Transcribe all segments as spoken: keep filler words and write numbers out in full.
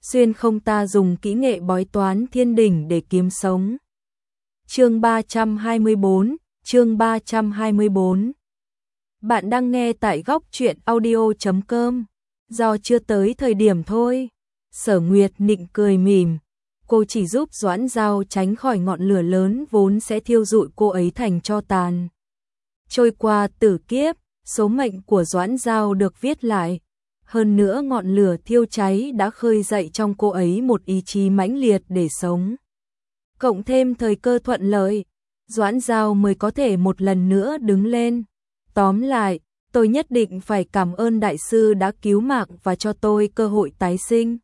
xuyên không ta dùng kỹ nghệ bói toán thiên đỉnh để kiếm sống. Chương ba trăm hai mươi bốn, chương ba trăm hai mươi bốn. Bạn đang nghe tại góc truyện audio chấm com. Do chưa tới thời điểm thôi. Sở Nguyệt Nịnh cười mỉm. Cô chỉ giúp Doãn Giao tránh khỏi ngọn lửa lớn vốn sẽ thiêu rụi cô ấy thành tro tàn. Trôi qua tử kiếp, số mệnh của Doãn Giao được viết lại. Hơn nữa ngọn lửa thiêu cháy đã khơi dậy trong cô ấy một ý chí mãnh liệt để sống. Cộng thêm thời cơ thuận lợi, Doãn Giao mới có thể một lần nữa đứng lên. Tóm lại, tôi nhất định phải cảm ơn đại sư đã cứu mạng và cho tôi cơ hội tái sinh.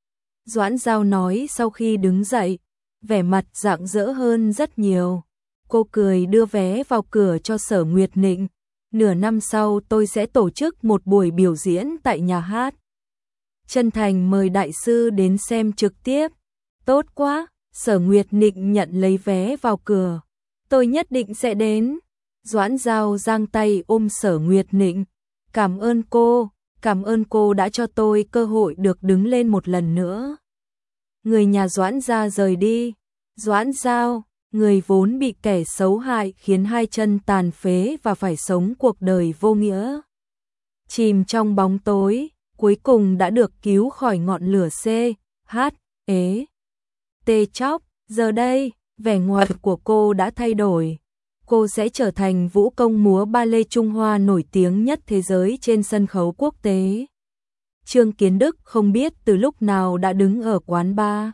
Doãn Giao nói sau khi đứng dậy, vẻ mặt rạng rỡ hơn rất nhiều. Cô cười đưa vé vào cửa cho Sở Nguyệt Nịnh. Nửa năm sau tôi sẽ tổ chức một buổi biểu diễn tại nhà hát. Chân thành mời đại sư đến xem trực tiếp. Tốt quá, Sở Nguyệt Nịnh nhận lấy vé vào cửa. Tôi nhất định sẽ đến. Doãn Giao giang tay ôm Sở Nguyệt Nịnh. Cảm ơn cô, cảm ơn cô đã cho tôi cơ hội được đứng lên một lần nữa. Người nhà Doãn gia rời đi. Doãn Giao, người vốn bị kẻ xấu hại khiến hai chân tàn phế và phải sống cuộc đời vô nghĩa. Chìm trong bóng tối, cuối cùng đã được cứu khỏi ngọn lửa C, H, ế, T chóc. Giờ đây, vẻ ngoài của cô đã thay đổi. Cô sẽ trở thành vũ công múa ba lê Trung Hoa nổi tiếng nhất thế giới trên sân khấu quốc tế. Trương Kiến Đức không biết từ lúc nào đã đứng ở quán bar,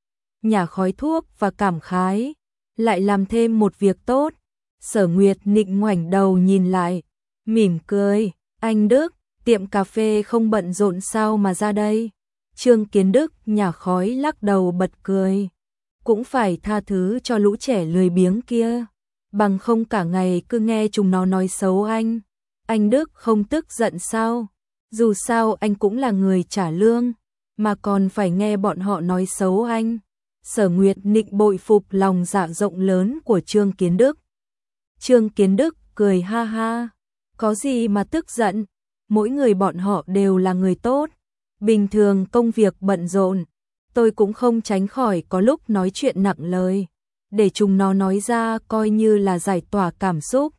nhả khói thuốc và cảm khái, lại làm thêm một việc tốt. Sở Nguyệt Nịnh ngoảnh đầu nhìn lại, mỉm cười, anh Đức, tiệm cà phê không bận rộn sao mà ra đây? Trương Kiến Đức nhả khói lắc đầu bật cười, cũng phải tha thứ cho lũ trẻ lười biếng kia, bằng không cả ngày cứ nghe chúng nó nói xấu anh. Anh Đức không tức giận sao? Dù sao anh cũng là người trả lương, mà còn phải nghe bọn họ nói xấu anh. Sở Nguyệt Nịnh bội phục lòng dạ rộng lớn của Trương Kiến Đức. Trương Kiến Đức cười ha ha, có gì mà tức giận, mỗi người bọn họ đều là người tốt. Bình thường công việc bận rộn, tôi cũng không tránh khỏi có lúc nói chuyện nặng lời, để chúng nó nói ra coi như là giải tỏa cảm xúc.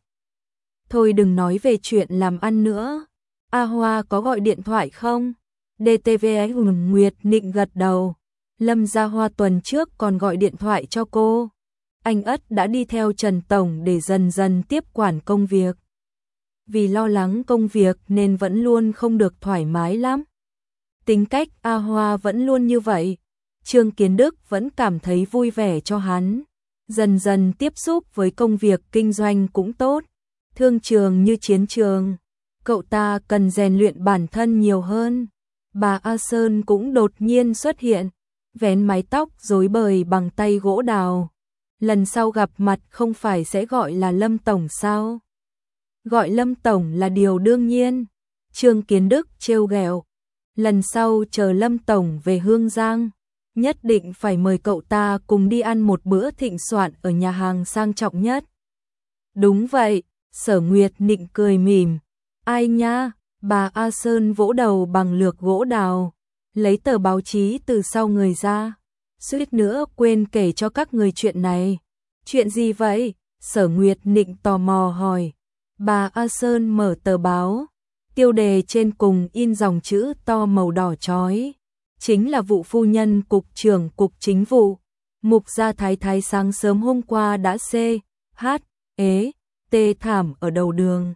Thôi đừng nói về chuyện làm ăn nữa. A Hoa có gọi điện thoại không? đê tê vê Nguyệt Nịnh gật đầu. Lâm Gia Hoa tuần trước còn gọi điện thoại cho cô. Anh Ất đã đi theo Trần Tổng để dần dần tiếp quản công việc. Vì lo lắng công việc nên vẫn luôn không được thoải mái lắm. Tính cách A Hoa vẫn luôn như vậy. Trương Kiến Đức vẫn cảm thấy vui vẻ cho hắn. Dần dần tiếp xúc với công việc kinh doanh cũng tốt. Thương trường như chiến trường. Cậu ta cần rèn luyện bản thân nhiều hơn. Bà A Sơn cũng đột nhiên xuất hiện, vén mái tóc rối bời bằng tay gỗ đào. Lần sau gặp mặt không phải sẽ gọi là Lâm Tổng sao? Gọi Lâm Tổng là điều đương nhiên. Trương Kiến Đức trêu ghẹo. Lần sau chờ Lâm Tổng về Hương Giang, nhất định phải mời cậu ta cùng đi ăn một bữa thịnh soạn ở nhà hàng sang trọng nhất. Đúng vậy, Sở Nguyệt Nịnh cười mỉm. Ai nha? Bà A Sơn vỗ đầu bằng lược gỗ đào, lấy tờ báo chí từ sau người ra. Suýt nữa quên kể cho các người chuyện này. Chuyện gì vậy? Sở Nguyệt Nịnh tò mò hỏi. Bà A Sơn mở tờ báo, tiêu đề trên cùng in dòng chữ to màu đỏ chói. Chính là vụ phu nhân cục trưởng cục chính vụ, Mục Gia Thái Thái sáng sớm hôm qua đã C, H, ế, T thảm ở đầu đường.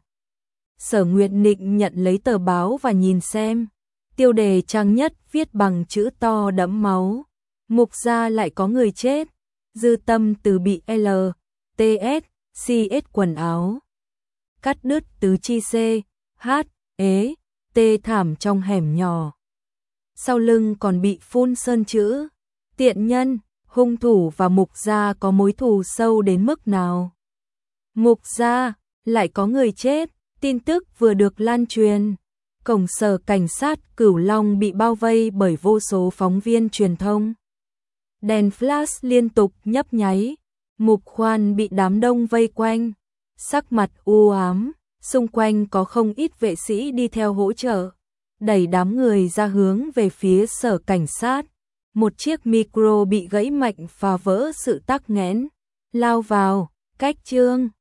Sở Nguyệt Nịnh nhận lấy tờ báo và nhìn xem. Tiêu đề trang nhất viết bằng chữ to đẫm máu. Mục gia lại có người chết. Dư Tâm từ bị L, T S, C S quần áo. Cắt đứt tứ chi C, H, ế, T thảm trong hẻm nhỏ. Sau lưng còn bị phun sơn chữ. Tiện nhân, hung thủ và Mục gia có mối thù sâu đến mức nào? Mục gia lại có người chết. Tin tức vừa được lan truyền. Cổng sở cảnh sát Cửu Long bị bao vây bởi vô số phóng viên truyền thông. Đèn flash liên tục nhấp nháy. Mục Khoan bị đám đông vây quanh. Sắc mặt u ám, xung quanh có không ít vệ sĩ đi theo hỗ trợ. Đẩy đám người ra hướng về phía sở cảnh sát. một chiếc micro bị gãy mạnh phá vỡ sự tắc nghẽn. Lao vào, cách chương.